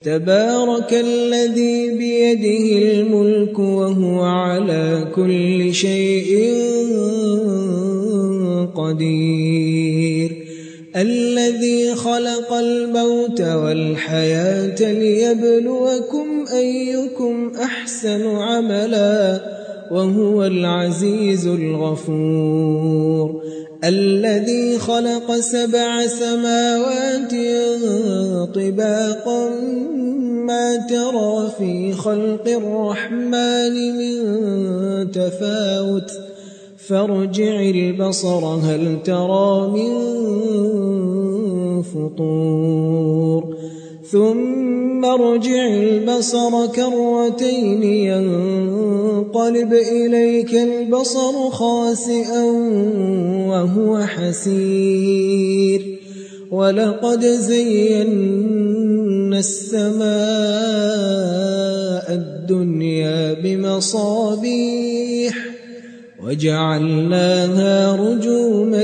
تبارك الذي بيده الملك وهو على كل شيء قدير الذي خلق الموت والحياة ليبلوكم أيكم أحسن عملا وهو العزيز الغفور الذي خلق 7 سماوات طباقا ما ترى في خلق الرحمن من تفاوت فارجع البصر هل ترى من فطور ثم ارجع البصر كرتين ينقلب إليك البصر خاسئا وهو حسير ولقد زينا السماء الدنيا بمصابيح وجعلناها رجوما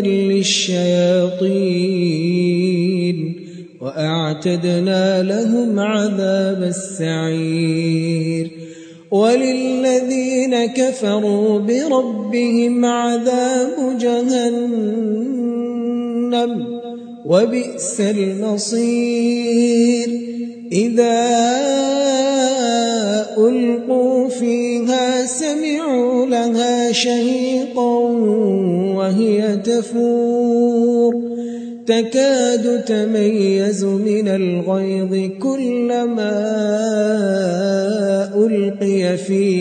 للشياطين وأعتدنا لهم عذاب السعير وللذين كفروا بربهم عذاب جهنم وبئس المصير إذا ألقوا فيها سمعوا لها شهيقا وهي تفور تكاد تميز من الغيظ كلما ألقي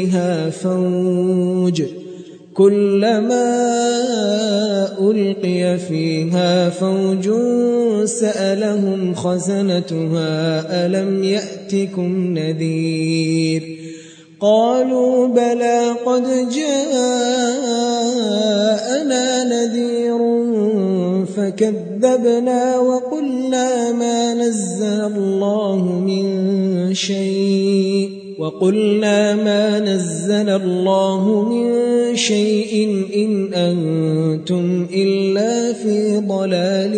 فيها فوج سألهم خزنتها ألم يأتكم نذير قالوا بلى قد جاءنا نذير فكذبنا وقلنا ما نزل الله من شيء إن أنتم إلا في ضلال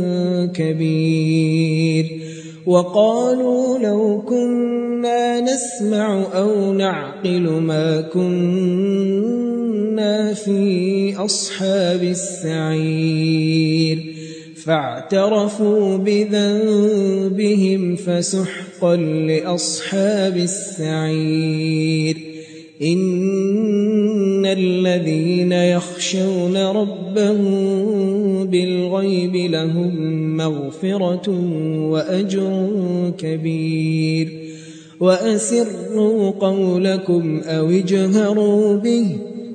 كبير وقالوا لو كنا نسمع أو نعقل ما كنا في أصحاب السعير فاعترفوا بذنبهم فسحقا لأصحاب السعير إن الذين يخشون ربهم بالغيب لهم مغفرة وأجر كبير وأسروا قولكم أو اجهروا به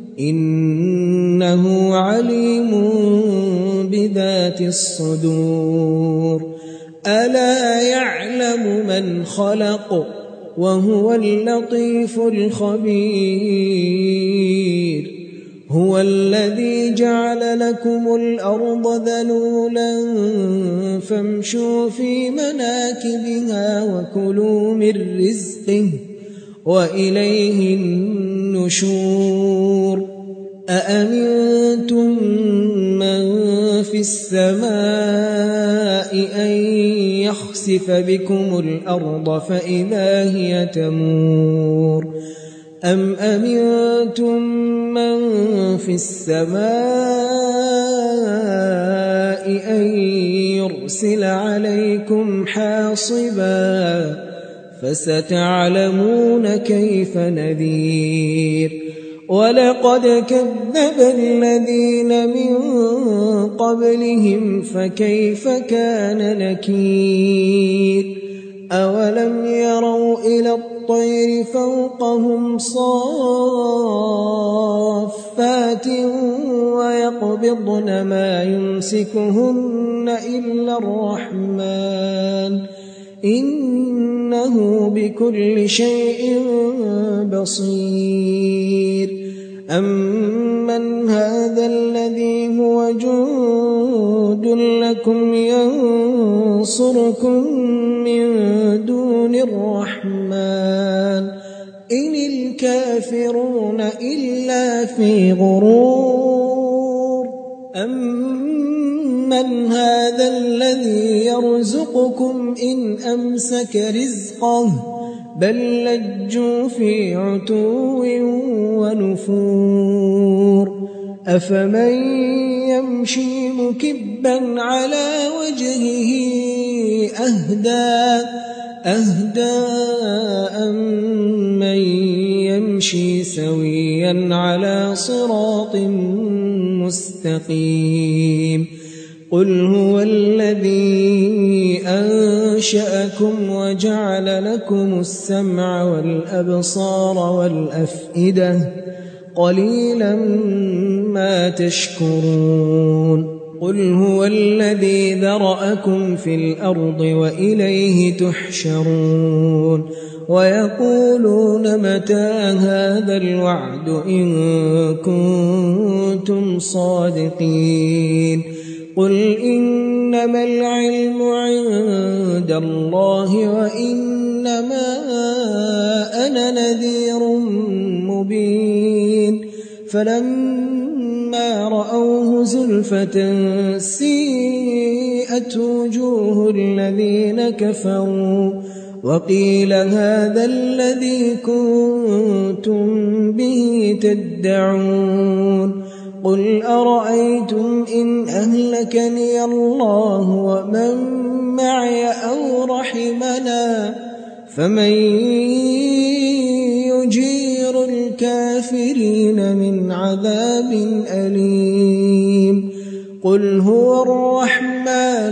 إنه عليم بذات الصدور ألا يعلم من خلق وهو اللطيف الخبير هو الذي جعل لكم الأرض ذلولا فامشوا في مناكبها وكلوا من رزقه وإليه النشور أأمنتم من في السماء أن يخسف بكم الأرض فإذا هي تمور أم أمنتم من في السماء أن يرسل عليكم حاصبا فستعلمون كيف نذير ولقد كذب الذين من قبلهم فكيف كان نكير أولم يروا إلى الطير فوقهم صافات ويقبضن ما يمسكهن إلا الرحمن إنه بكل شيء بصير أمن هذا الذي هو جند لكم ينصركم من دون الرحمن إن الكافرون إلا في غرور أمن أَمَّنْ هَذَا الَّذِي يَرْزُقُكُمْ إِنْ أَمْسَكَ رِزْقَهُ بَل لَّجُّوا فِي عُتُوٍّ وَنُفُورٍ أَفَمَن يَمْشِي مُكِبًّا عَلَى وَجْهِهِ أَهْدَىٰ أَمَّن يَمْشِي سَوِيًّا عَلَىٰ صِرَاطٍ مُّسْتَقِيمٍ قُلْ هُوَ الَّذِي أَنشَأَكُمْ وَجَعَلَ لَكُمُ السَّمْعَ وَالْأَبْصَارَ وَالْأَفْئِدَةَ قَلِيلًا مَّا تَشْكُرُونَ قُلْ هُوَ الَّذِي ذَرَأَكُمْ فِي الْأَرْضِ وَإِلَيْهِ تُحْشَرُونَ وَيَقُولُونَ مَتَىٰ هَٰذَا الْوَعْدُ إِن كُنتُمْ صَادِقِينَ قُلْ إِنَّمَا الْعِلْمُ عِندَ اللَّهِ وَإِنَّمَا أَنَا نَذِيرٌ مُّبِينٌ فَلَمَّا رَأَوْهُ زُلْفَةً سِيئَتْ وُجُوهُ الَّذِينَ كَفَرُوا وَقِيلَ هَٰذَا الَّذِي كُنتُم بِهِ تَدَّعُونَ قُلْ أَرَأَيْتُمْ إِنْ أَهْلَكَنِيَ اللَّهُ وَمَن مَّعِيَ أَوْ رَحِمَنَا فَمَن يُجِيرُ الْكَافِرِينَ مِنْ عَذَابٍ أَلِيمٍ قُلْ هُوَ الرَّحْمَٰنُ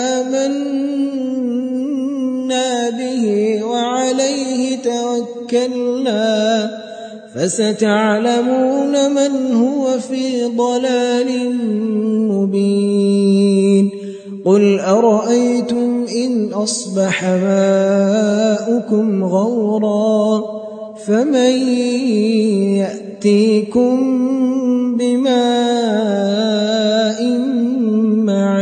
آمَنَّا بِهِ وَعَلَيْهِ تَوَكَّلْنَا فَسَتَعْلَمُونَ مَنْ هُوَ فِي ضَلَالٍ مُّبِينٍ قُلْ أَرَأَيْتُمْ إِنْ أَصْبَحَ مَاؤُكُمْ غَوْرًا فَمَن يَأْتِيكُم بِمَاءٍ مَّعِينٍ